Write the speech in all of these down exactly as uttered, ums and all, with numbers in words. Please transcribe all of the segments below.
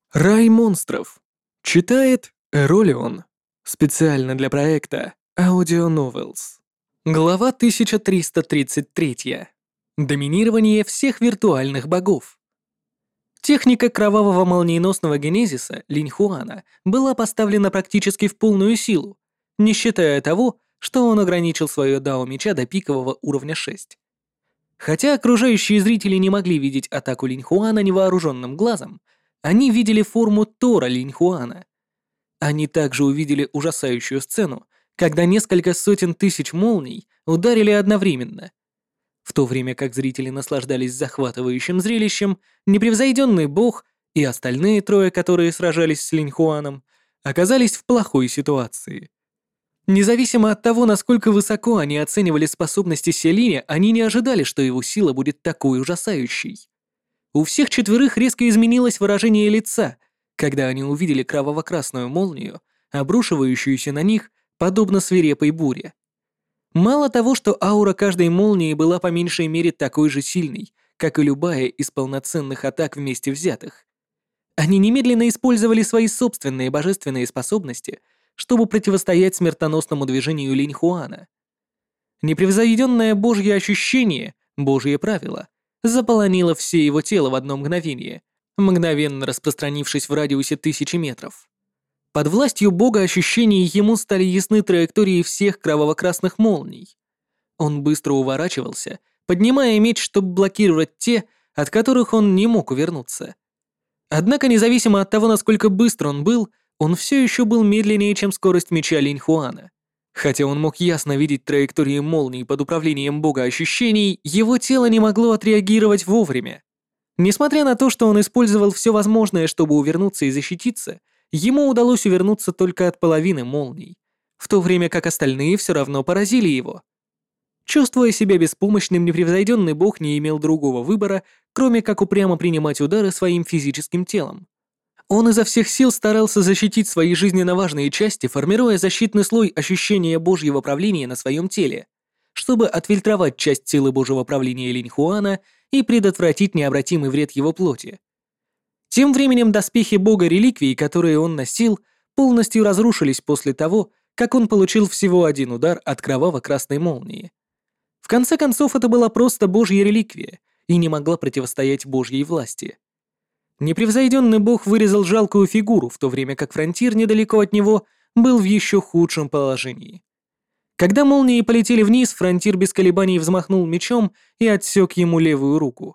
Рай монстров. Читает Эролион. Специально для проекта Audio Novels. Глава тысяча триста тридцать три. Доминирование всех виртуальных богов. Техника кровавого молниеносного генезиса Линьхуана была поставлена практически в полную силу, не считая того, что он ограничил свое дао меча до пикового уровня шесть. Хотя окружающие зрители не могли видеть атаку Линьхуана невооруженным глазом, они видели форму Тора Линьхуана. Они также увидели ужасающую сцену, когда несколько сотен тысяч молний ударили одновременно. В то время как зрители наслаждались захватывающим зрелищем, непревзойденный бог и остальные трое, которые сражались с Линьхуаном, оказались в плохой ситуации. Независимо от того, насколько высоко они оценивали способности Селиня, они не ожидали, что его сила будет такой ужасающей. У всех четверых резко изменилось выражение лица, когда они увидели кроваво-красную молнию, обрушивающуюся на них, подобно свирепой буре. Мало того, что аура каждой молнии была по меньшей мере такой же сильной, как и любая из полноценных атак вместе взятых. Они немедленно использовали свои собственные божественные способности, чтобы противостоять смертоносному движению Линьхуана. Непревзойденное божье ощущение, божье правило, заполонило все его тело в одно мгновение, мгновенно распространившись в радиусе тысячи метров. Под властью бога ощущений ему стали ясны траектории всех кроваво-красных молний. Он быстро уворачивался, поднимая меч, чтобы блокировать те, от которых он не мог увернуться. Однако, независимо от того, насколько быстро он был, он все еще был медленнее, чем скорость меча Линьхуана. Хотя он мог ясно видеть траектории молний под управлением бога ощущений, его тело не могло отреагировать вовремя. Несмотря на то, что он использовал все возможное, чтобы увернуться и защититься, ему удалось увернуться только от половины молний, в то время как остальные все равно поразили его. Чувствуя себя беспомощным, непревзойденный бог не имел другого выбора, кроме как упрямо принимать удары своим физическим телом. Он изо всех сил старался защитить свои жизненно важные части, формируя защитный слой ощущения божьего правления на своем теле, чтобы отфильтровать часть силы божьего правления Линьхуана и предотвратить необратимый вред его плоти. Тем временем доспехи бога реликвий, которые он носил, полностью разрушились после того, как он получил всего один удар от кроваво-красной молнии. В конце концов, это была просто божья реликвия и не могла противостоять божьей власти. Непревзойденный бог вырезал жалкую фигуру, в то время как фронтир недалеко от него был в еще худшем положении. Когда молнии полетели вниз, фронтир без колебаний взмахнул мечом и отсек ему левую руку.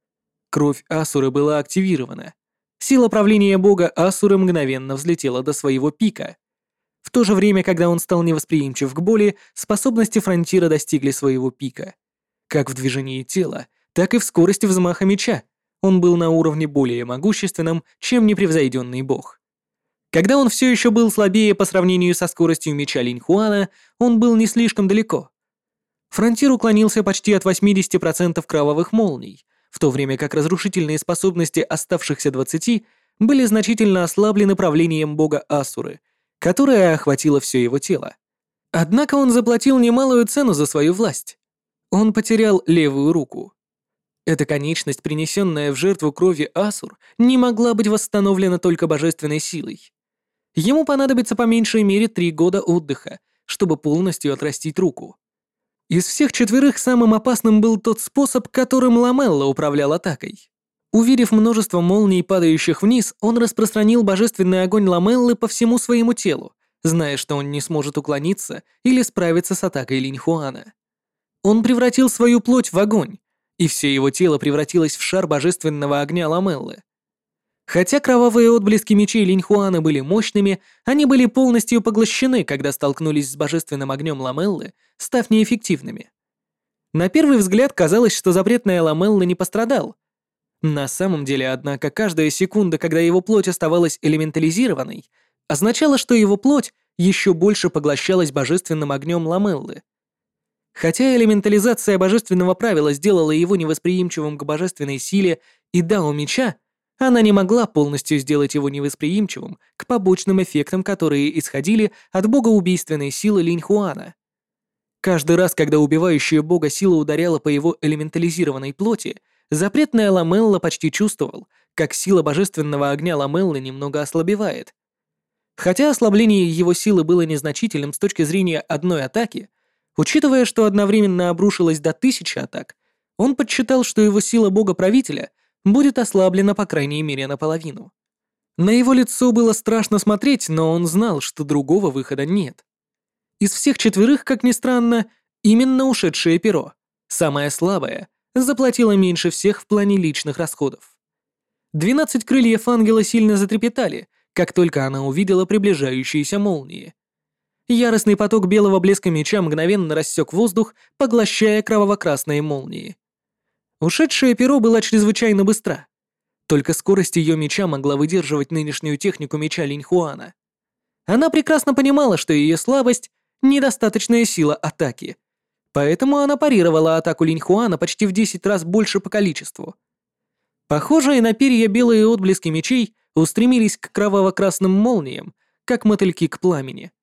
Кровь Асуры была активирована. Сила правления бога Асуры мгновенно взлетела до своего пика. В то же время, когда он стал невосприимчив к боли, способности фронтира достигли своего пика. Как в движении тела, так и в скорости взмаха меча. Он был на уровне более могущественном, чем непревзойденный бог. Когда он все еще был слабее по сравнению со скоростью меча Линьхуана, он был не слишком далеко. Фронтир уклонился почти от восемьдесят процентов кровавых молний, в то время как разрушительные способности оставшихся двадцати были значительно ослаблены правлением бога Асуры, которое охватило все его тело. Однако он заплатил немалую цену за свою власть. Он потерял левую руку. Эта конечность, принесенная в жертву крови Асур, не могла быть восстановлена только божественной силой. Ему понадобится по меньшей мере три года отдыха, чтобы полностью отрастить руку. Из всех четверых самым опасным был тот способ, которым Ламелла управлял атакой. Увидев множество молний, падающих вниз, он распространил божественный огонь Ламеллы по всему своему телу, зная, что он не сможет уклониться или справиться с атакой Линьхуана. Он превратил свою плоть в огонь, и все его тело превратилось в шар божественного огня Ламеллы. Хотя кровавые отблески мечей Линьхуана были мощными, они были полностью поглощены, когда столкнулись с божественным огнем Ламеллы, став неэффективными. На первый взгляд казалось, что запретная Ламелла не пострадал. На самом деле, однако, каждая секунда, когда его плоть оставалась элементализированной, означала, что его плоть еще больше поглощалась божественным огнем Ламеллы. Хотя элементализация божественного правила сделала его невосприимчивым к божественной силе и дао меча, она не могла полностью сделать его невосприимчивым к побочным эффектам, которые исходили от богоубийственной силы Линьхуана. Каждый раз, когда убивающая бога сила ударяла по его элементализированной плоти, запретная Ламелла почти чувствовал, как сила божественного огня Ламеллы немного ослабевает. Хотя ослабление его силы было незначительным с точки зрения одной атаки, учитывая, что одновременно обрушилось до тысячи атак, он подсчитал, что его сила бога-правителя будет ослаблена по крайней мере наполовину. На его лицо было страшно смотреть, но он знал, что другого выхода нет. Из всех четверых, как ни странно, именно ушедшее перо, самое слабое, заплатило меньше всех в плане личных расходов. Двенадцать крыльев ангела сильно затрепетали, как только она увидела приближающиеся молнии. Яростный поток белого блеска меча мгновенно рассек воздух, поглощая кроваво-красные молнии. Ушедшее перо была чрезвычайно быстра. Только скорость ее меча могла выдерживать нынешнюю технику меча Линьхуана. Она прекрасно понимала, что ее слабость — недостаточная сила атаки, поэтому она парировала атаку Линьхуана почти в десять раз больше по количеству. Похожие на перья белые отблески мечей устремились к кроваво-красным молниям, как мотыльки к пламени.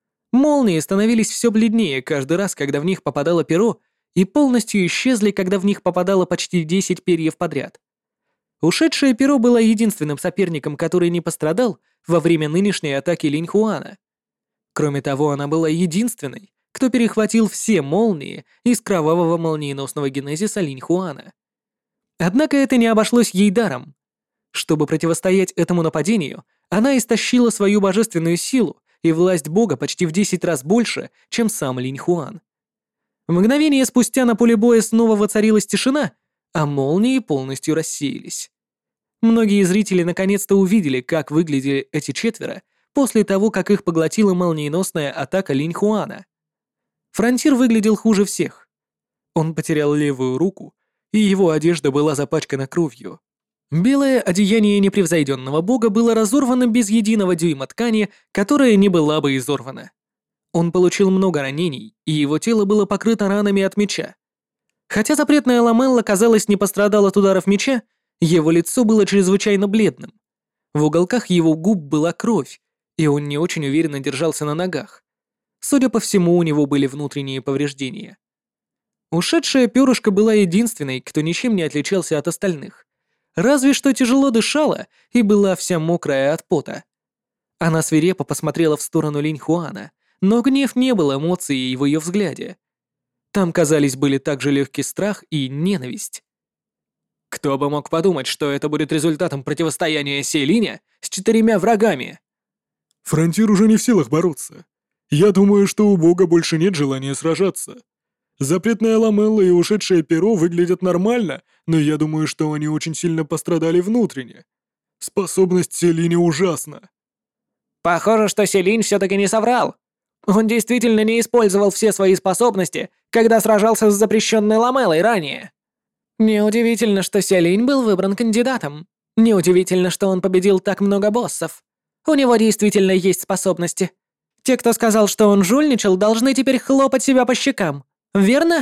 Молнии становились все бледнее каждый раз, когда в них попадало перо, и полностью исчезли, когда в них попадало почти десять перьев подряд. Ушедшее перо было единственным соперником, который не пострадал во время нынешней атаки Линьхуана. Кроме того, она была единственной, кто перехватил все молнии из кровавого молниеносного генезиса Линьхуана. Однако это не обошлось ей даром. Чтобы противостоять этому нападению, она истощила свою божественную силу и власть бога почти в десять раз больше, чем сам Линьхуан. Мгновение спустя на поле боя снова воцарилась тишина, а молнии полностью рассеялись. Многие зрители наконец-то увидели, как выглядели эти четверо после того, как их поглотила молниеносная атака Линьхуана. Фронтир выглядел хуже всех. Он потерял левую руку, и его одежда была запачкана кровью. Белое одеяние непревзойденного бога было разорвано без единого дюйма ткани, которая не была бы изорвана. Он получил много ранений, и его тело было покрыто ранами от меча. Хотя запретная ламелла, казалось, не пострадала от ударов меча, его лицо было чрезвычайно бледным. В уголках его губ была кровь, и он не очень уверенно держался на ногах. Судя по всему, у него были внутренние повреждения. Ушедшая перышко была единственной, кто ничем не отличался от остальных. Разве что тяжело дышала и была вся мокрая от пота. Она свирепо посмотрела в сторону Линьхуана, но гнев не был эмоцией в ее взгляде. Там, казались, были также легкий страх и ненависть. Кто бы мог подумать, что это будет результатом противостояния Селиня с четырьмя врагами? Фронтир уже не в силах бороться. Я думаю, что у бога больше нет желания сражаться. Запретная ламелла и ушедшее перо выглядят нормально, но я думаю, что они очень сильно пострадали внутренне. Способность Селиня ужасна. Похоже, что Селинь все-таки не соврал. Он действительно не использовал все свои способности, когда сражался с запрещенной ламеллой ранее. Неудивительно, что Селинь был выбран кандидатом. Неудивительно, что он победил так много боссов. У него действительно есть способности. Те, кто сказал, что он жульничал, должны теперь хлопать себя по щекам. Верно?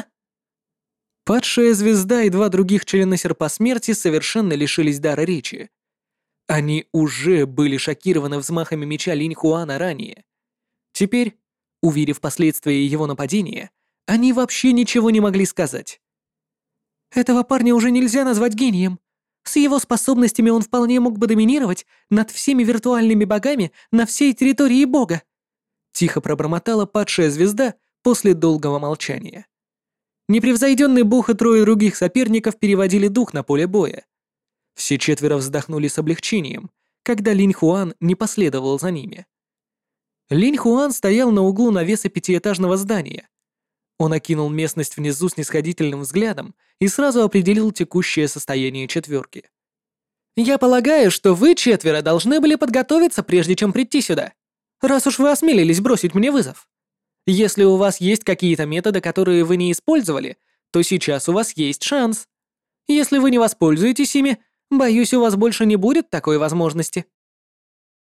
Падшая звезда и два других члена Серпа Смерти совершенно лишились дара речи. Они уже были шокированы взмахами меча Линьхуана ранее. Теперь, увидев последствия его нападения, они вообще ничего не могли сказать. Этого парня уже нельзя назвать гением. С его способностями он вполне мог бы доминировать над всеми виртуальными богами на всей территории бога. Тихо пробормотала падшая звезда после долгого молчания. Непревзойденный бог и трое других соперников переводили дух на поле боя. Все четверо вздохнули с облегчением, когда Линьхуан не последовал за ними. Линьхуан стоял на углу навеса пятиэтажного здания. Он окинул местность внизу снисходительным взглядом и сразу определил текущее состояние четверки. «Я полагаю, что вы четверо должны были подготовиться, прежде чем прийти сюда, раз уж вы осмелились бросить мне вызов. Если у вас есть какие-то методы, которые вы не использовали, то сейчас у вас есть шанс. Если вы не воспользуетесь ими, боюсь, у вас больше не будет такой возможности».